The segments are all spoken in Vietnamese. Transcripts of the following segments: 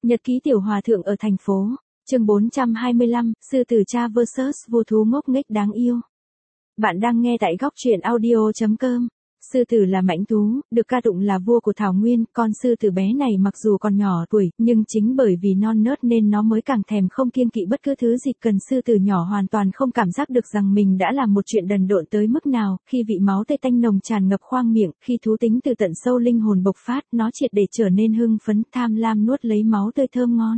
Nhật ký tiểu hòa thượng ở thành phố. Chương 425, sư tử cha vs vô thú ngốc nghếch đáng yêu. Bạn đang nghe tại góc truyện audio.com. Sư tử là mãnh thú, được ca tụng là vua của thảo nguyên, con sư tử bé này mặc dù còn nhỏ tuổi, nhưng chính bởi vì non nớt nên nó mới càng thèm không kiêng kỵ bất cứ thứ gì. Cần sư tử nhỏ hoàn toàn không cảm giác được rằng mình đã làm một chuyện đần độn tới mức nào, khi vị máu tươi tanh nồng tràn ngập khoang miệng, khi thú tính từ tận sâu linh hồn bộc phát, nó triệt để trở nên hưng phấn, tham lam nuốt lấy máu tươi thơm ngon.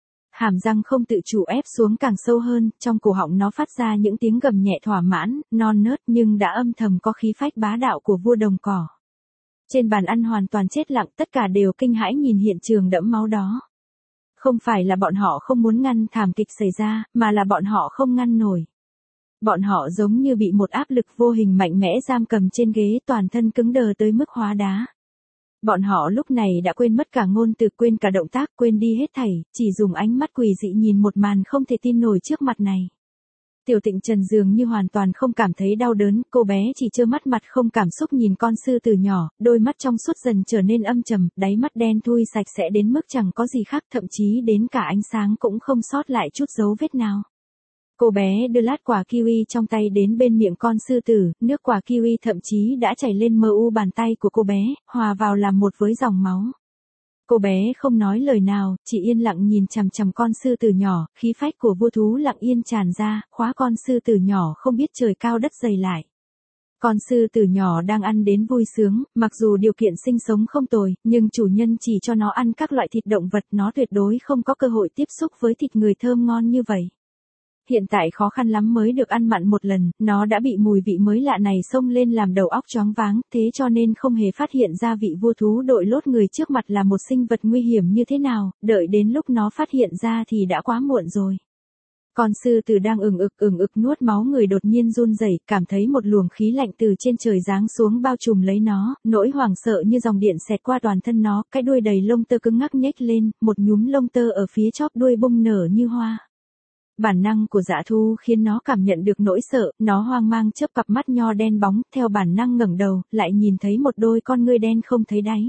Hàm răng không tự chủ ép xuống càng sâu hơn, trong cổ họng nó phát ra những tiếng gầm nhẹ thỏa mãn, non nớt nhưng đã âm thầm có khí phách bá đạo của vua đồng cỏ. Trên bàn ăn hoàn toàn chết lặng, tất cả đều kinh hãi nhìn hiện trường đẫm máu đó. Không phải là bọn họ không muốn ngăn thảm kịch xảy ra, mà là bọn họ không ngăn nổi. Bọn họ giống như bị một áp lực vô hình mạnh mẽ giam cầm trên ghế, toàn thân cứng đờ tới mức hóa đá. Bọn họ lúc này đã quên mất cả ngôn từ, quên cả động tác, quên đi hết thảy, chỉ dùng ánh mắt quỷ dị nhìn một màn không thể tin nổi trước mặt này. Tiểu Tịnh Trần dường như hoàn toàn không cảm thấy đau đớn, cô bé chỉ trơ mắt mặt không cảm xúc nhìn con sư tử nhỏ, đôi mắt trong suốt dần trở nên âm trầm, đáy mắt đen thui sạch sẽ đến mức chẳng có gì khác, thậm chí đến cả ánh sáng cũng không sót lại chút dấu vết nào. Cô bé đưa lát quả kiwi trong tay đến bên miệng con sư tử, nước quả kiwi thậm chí đã chảy lên mờ u bàn tay của cô bé, hòa vào làm một với dòng máu. Cô bé không nói lời nào, chỉ yên lặng nhìn chằm chằm con sư tử nhỏ, khí phách của vua thú lặng yên tràn ra, khóa con sư tử nhỏ không biết trời cao đất dày lại. Con sư tử nhỏ đang ăn đến vui sướng, mặc dù điều kiện sinh sống không tồi, nhưng chủ nhân chỉ cho nó ăn các loại thịt động vật, nó tuyệt đối không có cơ hội tiếp xúc với thịt người thơm ngon như vậy. Hiện tại khó khăn lắm mới được ăn mặn một lần, nó đã bị mùi vị mới lạ này xông lên làm đầu óc choáng váng, thế cho nên không hề phát hiện ra vị vua thú đội lốt người trước mặt là một sinh vật nguy hiểm như thế nào, đợi đến lúc nó phát hiện ra thì đã quá muộn rồi. Con sư tử đang ừng ực nuốt máu người đột nhiên run rẩy, cảm thấy một luồng khí lạnh từ trên trời giáng xuống bao trùm lấy nó, nỗi hoảng sợ như dòng điện xẹt qua toàn thân nó, cái đuôi đầy lông tơ cứng ngắc nhếch lên, một nhúm lông tơ ở phía chóp đuôi bung nở như hoa. Bản năng của dã thú khiến nó cảm nhận được nỗi sợ, nó hoang mang chớp cặp mắt nho đen bóng, theo bản năng ngẩng đầu, lại nhìn thấy một đôi con ngươi đen không thấy đáy.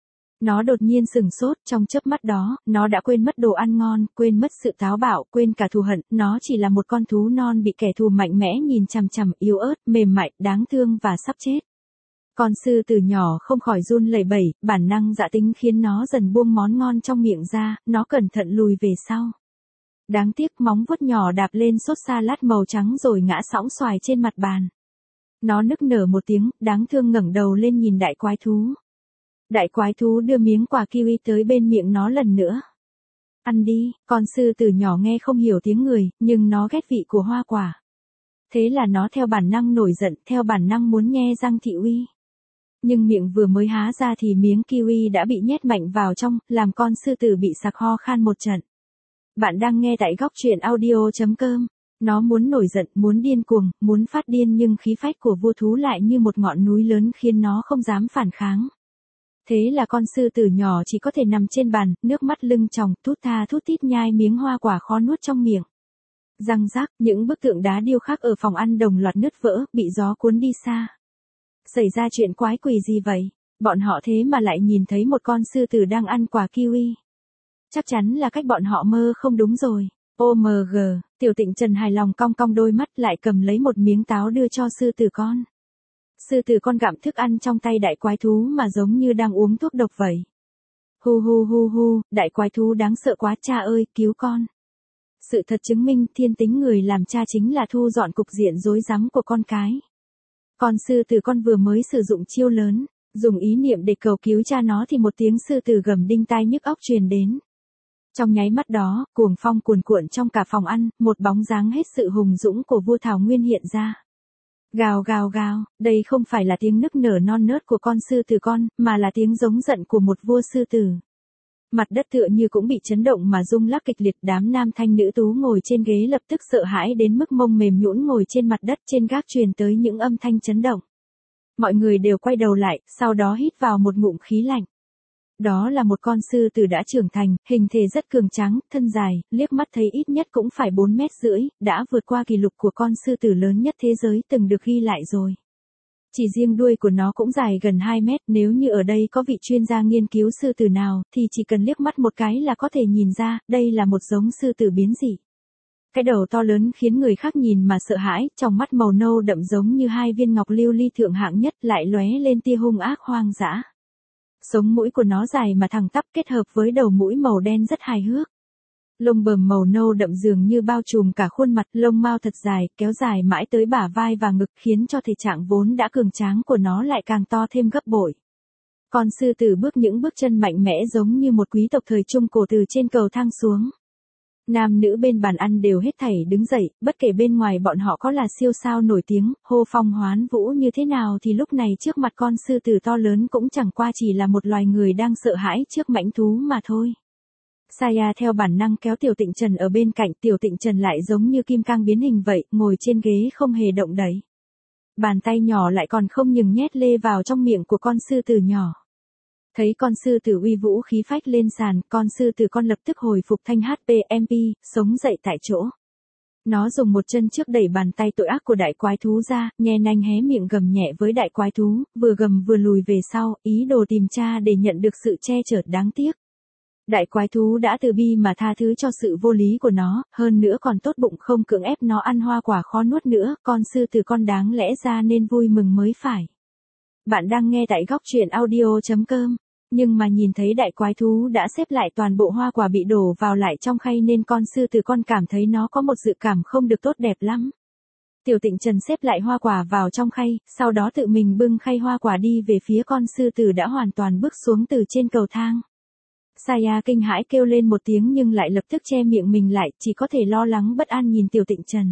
Nó đột nhiên sừng sốt, trong chớp mắt đó, nó đã quên mất đồ ăn ngon, quên mất sự táo bạo, quên cả thù hận, nó chỉ là một con thú non bị kẻ thù mạnh mẽ nhìn chằm chằm, yếu ớt, mềm mại, đáng thương và sắp chết. Con sư tử nhỏ không khỏi run lẩy bẩy, bản năng dã tính khiến nó dần buông món ngon trong miệng ra, nó cẩn thận lùi về sau. Đáng tiếc móng vuốt nhỏ đạp lên sốt salad màu trắng rồi ngã sõng xoài trên mặt bàn. Nó nức nở một tiếng, đáng thương ngẩng đầu lên nhìn đại quái thú. Đại quái thú đưa miếng quả kiwi tới bên miệng nó lần nữa. Ăn đi, con sư tử nhỏ nghe không hiểu tiếng người, nhưng nó ghét vị của hoa quả. Thế là nó theo bản năng nổi giận, theo bản năng muốn nhe răng thị uy. Nhưng miệng vừa mới há ra thì miếng kiwi đã bị nhét mạnh vào trong, làm con sư tử bị sặc ho khan một trận. Bạn đang nghe tại góc truyện audio.com. Nó muốn nổi giận, muốn điên cuồng, muốn phát điên nhưng khí phách của vua thú lại như một ngọn núi lớn khiến nó không dám phản kháng. Thế là con sư tử nhỏ chỉ có thể nằm trên bàn, nước mắt lưng tròng, thút tha thút thít nhai miếng hoa quả khó nuốt trong miệng. Răng rác, những bức tượng đá điêu khắc ở phòng ăn đồng loạt nứt vỡ, bị gió cuốn đi xa. Xảy ra chuyện quái quỷ gì vậy? Bọn họ thế mà lại nhìn thấy một con sư tử đang ăn quả kiwi. Chắc chắn là cách bọn họ mơ không đúng rồi. OMG, Tiểu Tịnh Trần hài lòng cong cong đôi mắt lại cầm lấy một miếng táo đưa cho sư tử con. Sư tử con gặm thức ăn trong tay đại quái thú mà giống như đang uống thuốc độc vậy. Hu, đại quái thú đáng sợ quá, cha ơi, cứu con. Sự thật chứng minh thiên tính người làm cha chính là thu dọn cục diện rối rắm của con cái. Con sư tử con vừa mới sử dụng chiêu lớn, dùng ý niệm để cầu cứu cha nó thì một tiếng sư tử gầm đinh tai nhức óc truyền đến. Trong nháy mắt đó, cuồng phong cuồn cuộn trong cả phòng ăn, một bóng dáng hết sự hùng dũng của vua thảo nguyên hiện ra. Gào, đây không phải là tiếng nức nở non nớt của con sư tử con, mà là tiếng giống giận của một vua sư tử. Mặt đất tựa như cũng bị chấn động mà rung lắc kịch liệt, đám nam thanh nữ tú ngồi trên ghế lập tức sợ hãi đến mức mông mềm nhũn ngồi trên mặt đất, trên gác truyền tới những âm thanh chấn động. Mọi người đều quay đầu lại, sau đó hít vào một ngụm khí lạnh. Đó là một con sư tử đã trưởng thành, hình thể rất cường tráng, thân dài, liếc mắt thấy ít nhất cũng phải 4,5 mét, đã vượt qua kỷ lục của con sư tử lớn nhất thế giới từng được ghi lại rồi. Chỉ riêng đuôi của nó cũng dài gần 2 mét, nếu như ở đây có vị chuyên gia nghiên cứu sư tử nào, thì chỉ cần liếc mắt một cái là có thể nhìn ra, đây là một giống sư tử biến dị. Cái đầu to lớn khiến người khác nhìn mà sợ hãi, trong mắt màu nâu đậm giống như hai viên ngọc lưu ly thượng hạng nhất lại lóe lên tia hung ác hoang dã. Sống mũi của nó dài mà thẳng tắp kết hợp với đầu mũi màu đen rất hài hước. Lông bờm màu nâu đậm dường như bao trùm cả khuôn mặt, lông mao thật dài, kéo dài mãi tới bả vai và ngực khiến cho thể trạng vốn đã cường tráng của nó lại càng to thêm gấp bội. Con sư tử bước những bước chân mạnh mẽ giống như một quý tộc thời Trung Cổ từ trên cầu thang xuống. Nam nữ bên bàn ăn đều hết thảy đứng dậy, bất kể bên ngoài bọn họ có là siêu sao nổi tiếng, hô phong hoán vũ như thế nào thì lúc này trước mặt con sư tử to lớn cũng chẳng qua chỉ là một loài người đang sợ hãi trước mãnh thú mà thôi. Saya theo bản năng kéo Tiểu Tịnh Trần ở bên cạnh, Tiểu Tịnh Trần lại giống như kim cang biến hình vậy, ngồi trên ghế không hề động đậy. Bàn tay nhỏ lại còn không ngừng nhét lê vào trong miệng của con sư tử nhỏ. Thấy con sư tử uy vũ khí phách lên sàn, con sư tử con lập tức hồi phục thanh HPMP, sống dậy tại chỗ. Nó dùng một chân trước đẩy bàn tay tội ác của đại quái thú ra, nhe nanh hé miệng gầm nhẹ với đại quái thú, vừa gầm vừa lùi về sau, ý đồ tìm tra để nhận được sự che chở đáng tiếc. Đại quái thú đã từ bi mà tha thứ cho sự vô lý của nó, hơn nữa còn tốt bụng không cưỡng ép nó ăn hoa quả khó nuốt nữa, con sư tử con đáng lẽ ra nên vui mừng mới phải. Bạn đang nghe tại góc truyện audio.com. Nhưng mà nhìn thấy đại quái thú đã xếp lại toàn bộ hoa quả bị đổ vào lại trong khay nên con sư tử con cảm thấy nó có một dự cảm không được tốt đẹp lắm. Tiểu Tịnh Trần xếp lại hoa quả vào trong khay, sau đó tự mình bưng khay hoa quả đi về phía con sư tử đã hoàn toàn bước xuống từ trên cầu thang. Saya kinh hãi kêu lên một tiếng nhưng lại lập tức che miệng mình lại, chỉ có thể lo lắng bất an nhìn Tiểu Tịnh Trần.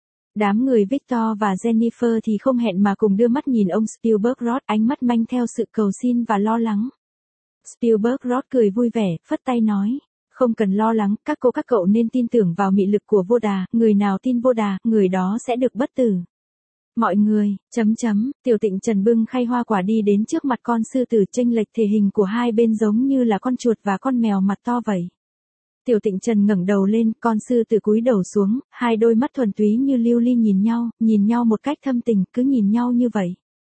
Đám người Victor và Jennifer thì không hẹn mà cùng đưa mắt nhìn ông Spielberg Roth, ánh mắt manh theo sự cầu xin và lo lắng. Spielberg Roth cười vui vẻ, phất tay nói, không cần lo lắng, các cô các cậu nên tin tưởng vào mị lực của Vô Đà, người nào tin Vô Đà, người đó sẽ được bất tử. Mọi người, Tiểu Tịnh Trần bưng khay hoa quả đi đến trước mặt con sư tử, chênh lệch thể hình của hai bên giống như là con chuột và con mèo mặt to vậy. Tiểu Tịnh Trần ngẩng đầu lên, con sư tử cúi đầu xuống, hai đôi mắt thuần túy như lưu ly nhìn nhau một cách thâm tình, cứ nhìn nhau như vậy.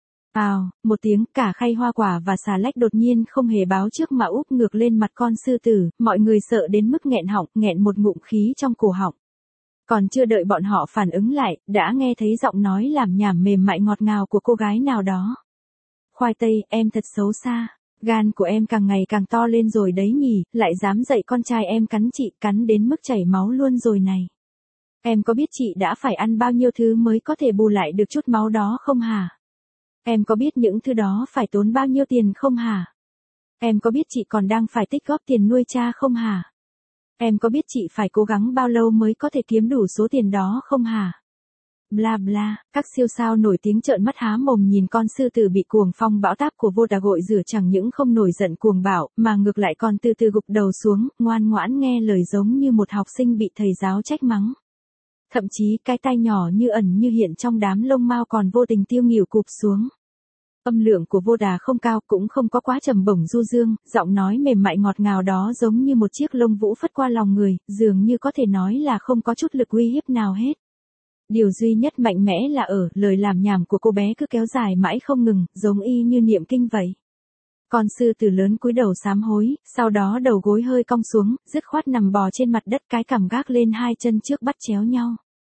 Một tiếng, cả khay hoa quả và xà lách đột nhiên không hề báo trước mà úp ngược lên mặt con sư tử, mọi người sợ đến mức nghẹn họng, nghẹn một ngụm khí trong cổ họng. Còn chưa đợi bọn họ phản ứng lại, đã nghe thấy giọng nói làm nhảm mềm mại ngọt ngào của cô gái nào đó. Khoai tây, em thật xấu xa, gan của em càng ngày càng to lên rồi đấy nhỉ, lại dám dạy con trai em cắn chị, cắn đến mức chảy máu luôn rồi này. Em có biết chị đã phải ăn bao nhiêu thứ mới có thể bù lại được chút máu đó không hả? Em có biết những thứ đó phải tốn bao nhiêu tiền không hả? Em có biết chị còn đang phải tích góp tiền nuôi cha không hả? Em có biết chị phải cố gắng bao lâu mới có thể kiếm đủ số tiền đó không hả? Bla bla, các siêu sao nổi tiếng trợn mắt há mồm nhìn con sư tử bị cuồng phong bão táp của Vô Đà gội rửa chẳng những không nổi giận cuồng bạo, mà ngược lại còn từ từ gục đầu xuống, ngoan ngoãn nghe lời giống như một học sinh bị thầy giáo trách mắng. Thậm chí cái tai nhỏ như ẩn như hiện trong đám lông mao còn vô tình tiêu nghỉu cụp xuống. Âm lượng của Vô Đà không cao cũng không có quá trầm bổng du dương, giọng nói mềm mại ngọt ngào đó giống như một chiếc lông vũ phất qua lòng người, dường như có thể nói là không có chút lực uy hiếp nào hết. Điều duy nhất mạnh mẽ là ở lời làm nhảm của cô bé cứ kéo dài mãi không ngừng, giống y như niệm kinh vậy. Con sư tử lớn cúi đầu sám hối, sau đó đầu gối hơi cong xuống, dứt khoát nằm bò trên mặt đất, cái cằm gác lên hai chân trước bắt chéo nhau.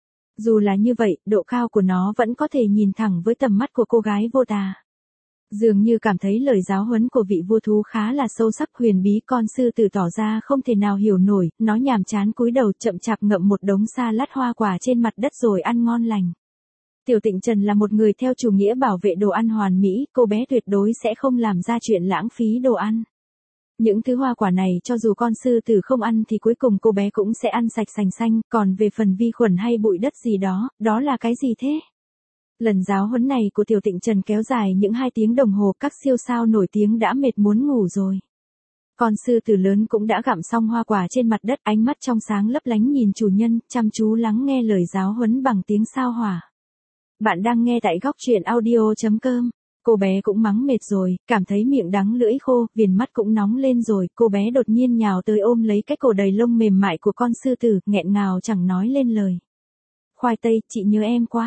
Dù là như vậy, độ cao của nó vẫn có thể nhìn thẳng với tầm mắt của cô gái Vô Đà. Dường như cảm thấy lời giáo huấn của vị vua thú khá là sâu sắc huyền bí, con sư tử tỏ ra không thể nào hiểu nổi, nó nhàm chán cúi đầu chậm chạp ngậm một đống sa lát hoa quả trên mặt đất rồi ăn ngon lành. Tiểu Tịnh Trần là một người theo chủ nghĩa bảo vệ đồ ăn hoàn mỹ, cô bé tuyệt đối sẽ không làm ra chuyện lãng phí đồ ăn. Những thứ hoa quả này cho dù con sư tử không ăn thì cuối cùng cô bé cũng sẽ ăn sạch sành xanh, còn về phần vi khuẩn hay bụi đất gì đó, đó là cái gì thế? Lần giáo huấn này của Tiểu Tịnh Trần kéo dài những 2 tiếng đồng hồ, các siêu sao nổi tiếng đã mệt muốn ngủ rồi. Con sư tử lớn cũng đã gặm xong hoa quả trên mặt đất, ánh mắt trong sáng lấp lánh nhìn chủ nhân, chăm chú lắng nghe lời giáo huấn bằng tiếng sao hỏa. Bạn đang nghe tại góc truyện audio.com. Cô bé cũng mắng mệt rồi, cảm thấy miệng đắng lưỡi khô, viền mắt cũng nóng lên rồi, cô bé đột nhiên nhào tới ôm lấy cái cổ đầy lông mềm mại của con sư tử, nghẹn ngào chẳng nói lên lời. Khoai tây, chị nhớ em quá.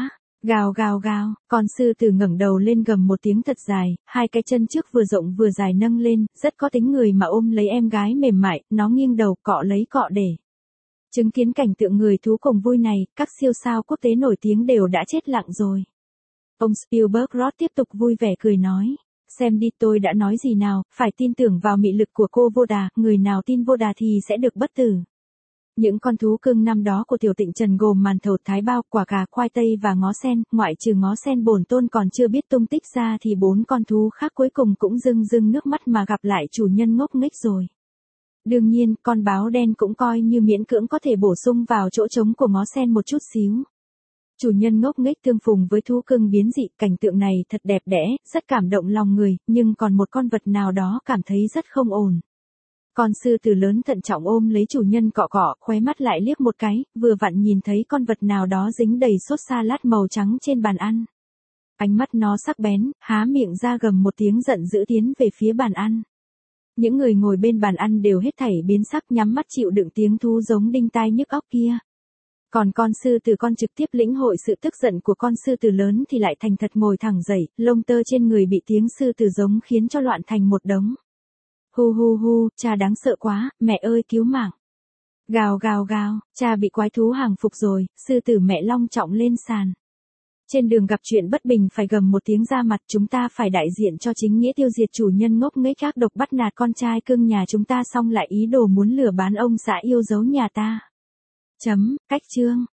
Gào gào gào, con sư tử ngẩng đầu lên gầm một tiếng thật dài, hai cái chân trước vừa rộng vừa dài nâng lên, rất có tính người mà ôm lấy em gái mềm mại, nó nghiêng đầu cọ lấy cọ để. Chứng kiến cảnh tượng người thú cùng vui này, các siêu sao quốc tế nổi tiếng đều đã chết lặng rồi. Ông Spielberg Roth tiếp tục vui vẻ cười nói. Xem đi, tôi đã nói gì nào, phải tin tưởng vào mị lực của cô Vô Đà, người nào tin Vô Đà thì sẽ được bất tử. Những con thú cưng năm đó của Tiểu Tịnh Trần gồm màn thầu thái bao, quả cà, khoai tây và ngó sen, ngoại trừ ngó sen bổn tôn còn chưa biết tung tích ra thì 4 con thú khác cuối cùng cũng rưng rưng nước mắt mà gặp lại chủ nhân ngốc nghếch rồi. Đương nhiên, con báo đen cũng coi như miễn cưỡng có thể bổ sung vào chỗ trống của ngó sen một chút xíu. Chủ nhân ngốc nghếch tương phùng với thú cưng biến dị, cảnh tượng này thật đẹp đẽ, rất cảm động lòng người, nhưng còn một con vật nào đó cảm thấy rất không ổn. Con sư tử lớn thận trọng ôm lấy chủ nhân cọ cọ, khóe mắt lại liếc một cái, vừa vặn nhìn thấy con vật nào đó dính đầy sốt salad màu trắng trên bàn ăn. Ánh mắt nó sắc bén, há miệng ra gầm một tiếng giận dữ tiến về phía bàn ăn. Những người ngồi bên bàn ăn đều hết thảy biến sắc nhắm mắt chịu đựng tiếng thú giống đinh tai nhức óc kia. Còn con sư tử con trực tiếp lĩnh hội sự tức giận của con sư tử lớn thì lại thành thật ngồi thẳng dậy, lông tơ trên người bị tiếng sư tử giống khiến cho loạn thành một đống. Hu hu hu, cha đáng sợ quá, mẹ ơi cứu mạng. Gào gào gào, cha bị quái thú hàng phục rồi, sư tử mẹ long trọng lên sàn. Trên đường gặp chuyện bất bình phải gầm một tiếng ra mặt, chúng ta phải đại diện cho chính nghĩa tiêu diệt chủ nhân ngốc nghếch ác độc bắt nạt con trai cưng nhà chúng ta, xong lại ý đồ muốn lừa bán ông xã yêu dấu nhà ta. Cách chương.